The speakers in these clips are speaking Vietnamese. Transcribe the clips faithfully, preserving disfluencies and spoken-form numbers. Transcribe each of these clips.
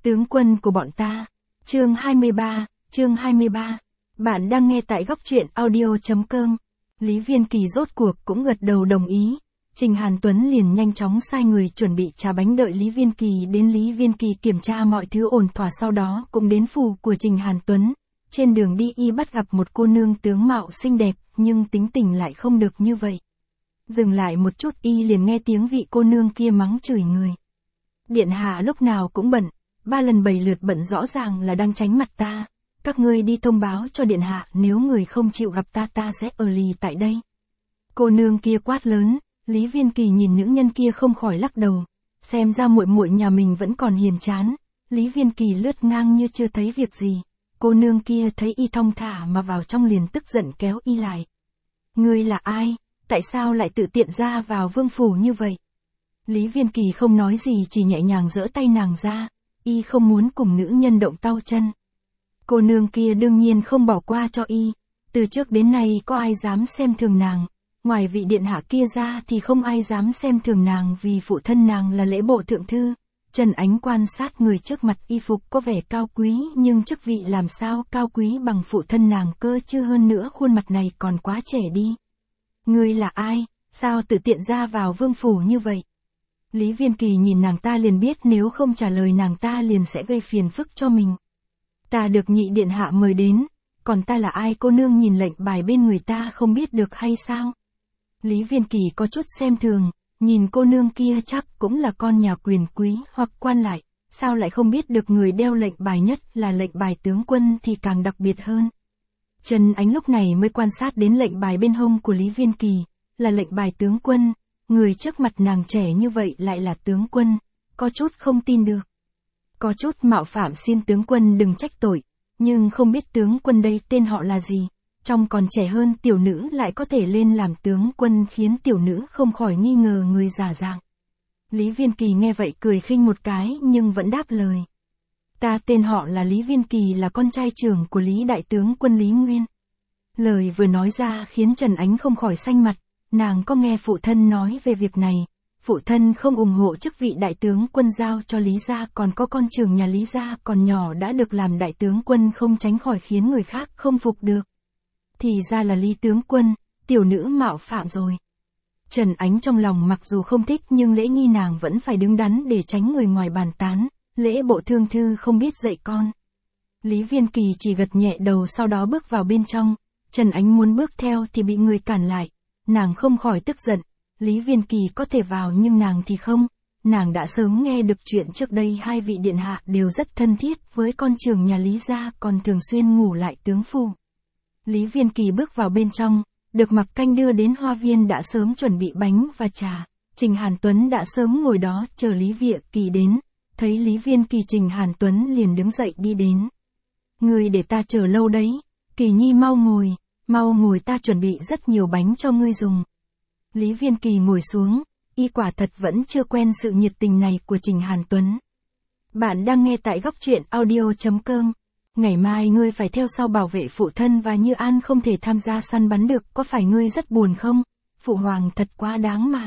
Tướng quân của bọn ta. Chương hai mươi ba, chương hai mươi ba. Bạn đang nghe tại góc truyện audio chấm com. Lý Viên Kỳ rốt cuộc cũng gật đầu đồng ý. Trình Hàn Tuấn liền nhanh chóng sai người chuẩn bị trà bánh đợi Lý Viên Kỳ đến. Lý Viên Kỳ kiểm tra mọi thứ ổn thỏa, sau đó cũng đến phủ của Trình Hàn Tuấn. Trên đường đi y bắt gặp một cô nương tướng mạo xinh đẹp, nhưng tính tình lại không được như vậy. Dừng lại một chút y liền nghe tiếng vị cô nương kia mắng chửi người. Điện hạ lúc nào cũng bận, ba lần bảy lượt bận rõ ràng là đang tránh mặt ta. Các ngươi đi thông báo cho điện hạ, nếu người không chịu gặp ta ta sẽ ở lì tại đây. Cô nương kia quát lớn. Lý Viên Kỳ nhìn nữ nhân kia không khỏi lắc đầu, xem ra muội muội nhà mình vẫn còn hiền chán. Lý Viên Kỳ lướt ngang như chưa thấy việc gì. Cô nương kia thấy y thong thả mà vào trong liền tức giận kéo y lại. Ngươi là ai? Tại sao lại tự tiện ra vào vương phủ như vậy? Lý Viên Kỳ không nói gì, chỉ nhẹ nhàng giở tay nàng ra. Y không muốn cùng nữ nhân động tay chân. Cô nương kia đương nhiên không bỏ qua cho y. Từ trước đến nay có ai dám xem thường nàng. Ngoài vị điện hạ kia ra thì không ai dám xem thường nàng, vì phụ thân nàng là lễ bộ thượng thư. Trần Ánh quan sát người trước mặt, y phục có vẻ cao quý, nhưng chức vị làm sao cao quý bằng phụ thân nàng cơ chứ, hơn nữa khuôn mặt này còn quá trẻ đi. Ngươi là ai, sao tự tiện ra vào vương phủ như vậy? Lý Viên Kỳ nhìn nàng ta liền biết nếu không trả lời nàng ta liền sẽ gây phiền phức cho mình. Ta được nhị điện hạ mời đến, còn ta là ai? Cô nương nhìn lệnh bài bên người ta không biết được hay sao? Lý Viên Kỳ có chút xem thường, nhìn cô nương kia chắc cũng là con nhà quyền quý hoặc quan lại, sao lại không biết được người đeo lệnh bài nhất là lệnh bài tướng quân thì càng đặc biệt hơn. Trần Ánh lúc này mới quan sát đến lệnh bài bên hông của Lý Viên Kỳ, là lệnh bài tướng quân, người trước mặt nàng trẻ như vậy lại là tướng quân, có chút không tin được. Có chút mạo phạm, xin tướng quân đừng trách tội, nhưng không biết tướng quân đây tên họ là gì. Trong còn trẻ hơn tiểu nữ lại có thể lên làm tướng quân, khiến tiểu nữ không khỏi nghi ngờ người giả dạng. Lý Viên Kỳ nghe vậy cười khinh một cái nhưng vẫn đáp lời. Ta tên họ là Lý Viên Kỳ, là con trai trưởng của Lý đại tướng quân Lý Nguyên. Lời vừa nói ra khiến Trần Ánh không khỏi xanh mặt, nàng có nghe phụ thân nói về việc này. Phụ thân không ủng hộ chức vị đại tướng quân giao cho Lý gia, còn có con trưởng nhà Lý gia còn nhỏ đã được làm đại tướng quân, không tránh khỏi khiến người khác không phục được. Thì ra là Lý tướng quân, tiểu nữ mạo phạm rồi. Trần Ánh trong lòng mặc dù không thích nhưng lễ nghi nàng vẫn phải đứng đắn để tránh người ngoài bàn tán, lễ bộ thương thư không biết dạy con. Lý Viên Kỳ chỉ gật nhẹ đầu, sau đó bước vào bên trong. Trần Ánh muốn bước theo thì bị người cản lại, nàng không khỏi tức giận. Lý Viên Kỳ có thể vào nhưng nàng thì không. Nàng đã sớm nghe được chuyện trước đây hai vị điện hạ đều rất thân thiết với con trưởng nhà Lý gia, còn thường xuyên ngủ lại tướng phủ. Lý Viên Kỳ bước vào bên trong, được Mặc Canh đưa đến hoa viên đã sớm chuẩn bị bánh và trà. Trình Hàn Tuấn đã sớm ngồi đó chờ Lý Viên Kỳ đến. Thấy Lý Viên Kỳ, Trình Hàn Tuấn liền đứng dậy đi đến. Ngươi để ta chờ lâu đấy, Kỳ nhi mau ngồi, mau ngồi, ta chuẩn bị rất nhiều bánh cho ngươi dùng. Lý Viên Kỳ ngồi xuống, y quả thật vẫn chưa quen sự nhiệt tình này của Trình Hàn Tuấn. Bạn đang nghe tại góc truyện audio chấm com. Ngày mai ngươi phải theo sau bảo vệ phụ thân và Như An không thể tham gia săn bắn được, có phải ngươi rất buồn không? Phụ hoàng thật quá đáng mà.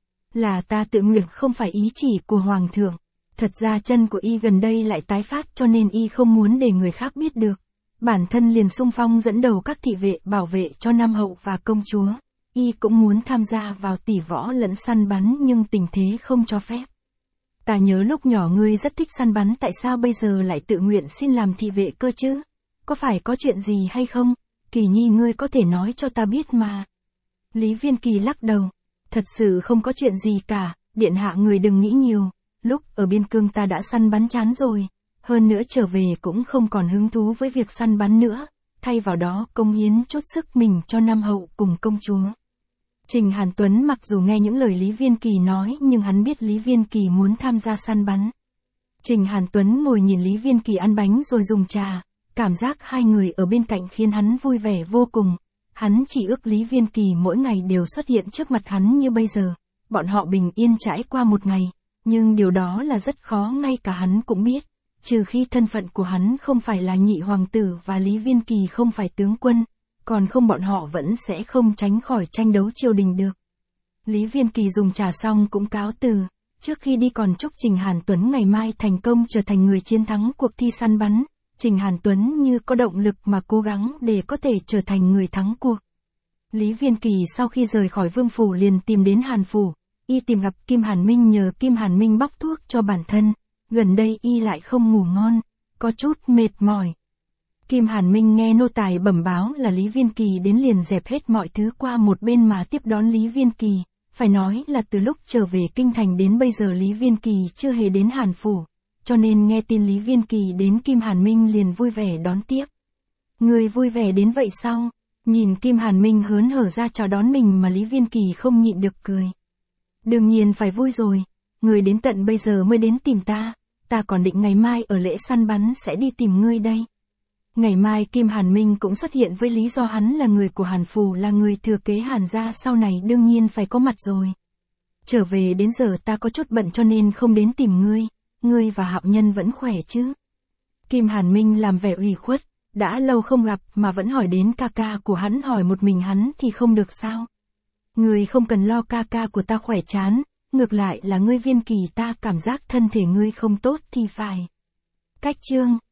Là ta tự nguyện, không phải ý chỉ của hoàng thượng. Thật ra chân của y gần đây lại tái phát cho nên y không muốn để người khác biết được. Bản thân liền xung phong dẫn đầu các thị vệ bảo vệ cho Nam hậu và công chúa. Y cũng muốn tham gia vào tỷ võ lẫn săn bắn nhưng tình thế không cho phép. Ta nhớ lúc nhỏ ngươi rất thích săn bắn, tại sao bây giờ lại tự nguyện xin làm thị vệ cơ chứ? Có phải có chuyện gì hay không? Kỳ nhi ngươi có thể nói cho ta biết mà. Lý Viên Kỳ lắc đầu. Thật sự không có chuyện gì cả, điện hạ người đừng nghĩ nhiều. Lúc ở biên cương ta đã săn bắn chán rồi. Hơn nữa trở về cũng không còn hứng thú với việc săn bắn nữa. Thay vào đó cống hiến chút sức mình cho Nam hậu cùng công chúa. Trình Hàn Tuấn mặc dù nghe những lời Lý Viên Kỳ nói nhưng hắn biết Lý Viên Kỳ muốn tham gia săn bắn. Trình Hàn Tuấn ngồi nhìn Lý Viên Kỳ ăn bánh rồi dùng trà, cảm giác hai người ở bên cạnh khiến hắn vui vẻ vô cùng. Hắn chỉ ước Lý Viên Kỳ mỗi ngày đều xuất hiện trước mặt hắn như bây giờ. Bọn họ bình yên trải qua một ngày, nhưng điều đó là rất khó, ngay cả hắn cũng biết. Trừ khi thân phận của hắn không phải là nhị hoàng tử và Lý Viên Kỳ không phải tướng quân. Còn không bọn họ vẫn sẽ không tránh khỏi tranh đấu triều đình được. Lý Viên Kỳ dùng trà xong cũng cáo từ. Trước khi đi còn chúc Trình Hàn Tuấn ngày mai thành công trở thành người chiến thắng cuộc thi săn bắn. Trình Hàn Tuấn như có động lực mà cố gắng để có thể trở thành người thắng cuộc. Lý Viên Kỳ sau khi rời khỏi Vương Phủ liền tìm đến Hàn Phủ. Y tìm gặp Kim Hàn Minh nhờ Kim Hàn Minh bóc thuốc cho bản thân. Gần đây Y lại không ngủ ngon, có chút mệt mỏi. Kim Hàn Minh nghe nô tài bẩm báo là Lý Viên Kỳ đến liền dẹp hết mọi thứ qua một bên mà tiếp đón Lý Viên Kỳ. Phải nói là từ lúc trở về Kinh Thành đến bây giờ Lý Viên Kỳ chưa hề đến Hàn Phủ. Cho nên nghe tin Lý Viên Kỳ đến Kim Hàn Minh liền vui vẻ đón tiếp. Người vui vẻ đến vậy sao? Nhìn Kim Hàn Minh hớn hở ra chào đón mình mà Lý Viên Kỳ không nhịn được cười. Đương nhiên phải vui rồi, người đến tận bây giờ mới đến tìm ta, ta còn định ngày mai ở lễ săn bắn sẽ đi tìm ngươi đây. Ngày mai Kim Hàn Minh cũng xuất hiện với lý do hắn là người của Hàn Phủ, là người thừa kế Hàn gia, sau này đương nhiên phải có mặt rồi. Trở về đến giờ ta có chút bận cho nên không đến tìm ngươi, ngươi và Hạo Nhân vẫn khỏe chứ? Kim Hàn Minh làm vẻ ủy khuất, đã lâu không gặp mà vẫn hỏi đến ca ca của hắn, hỏi một mình hắn thì không được sao? Ngươi không cần lo, ca ca của ta khỏe chán, ngược lại là ngươi Viên Kỳ ta cảm giác thân thể ngươi không tốt thì phải. Cách chương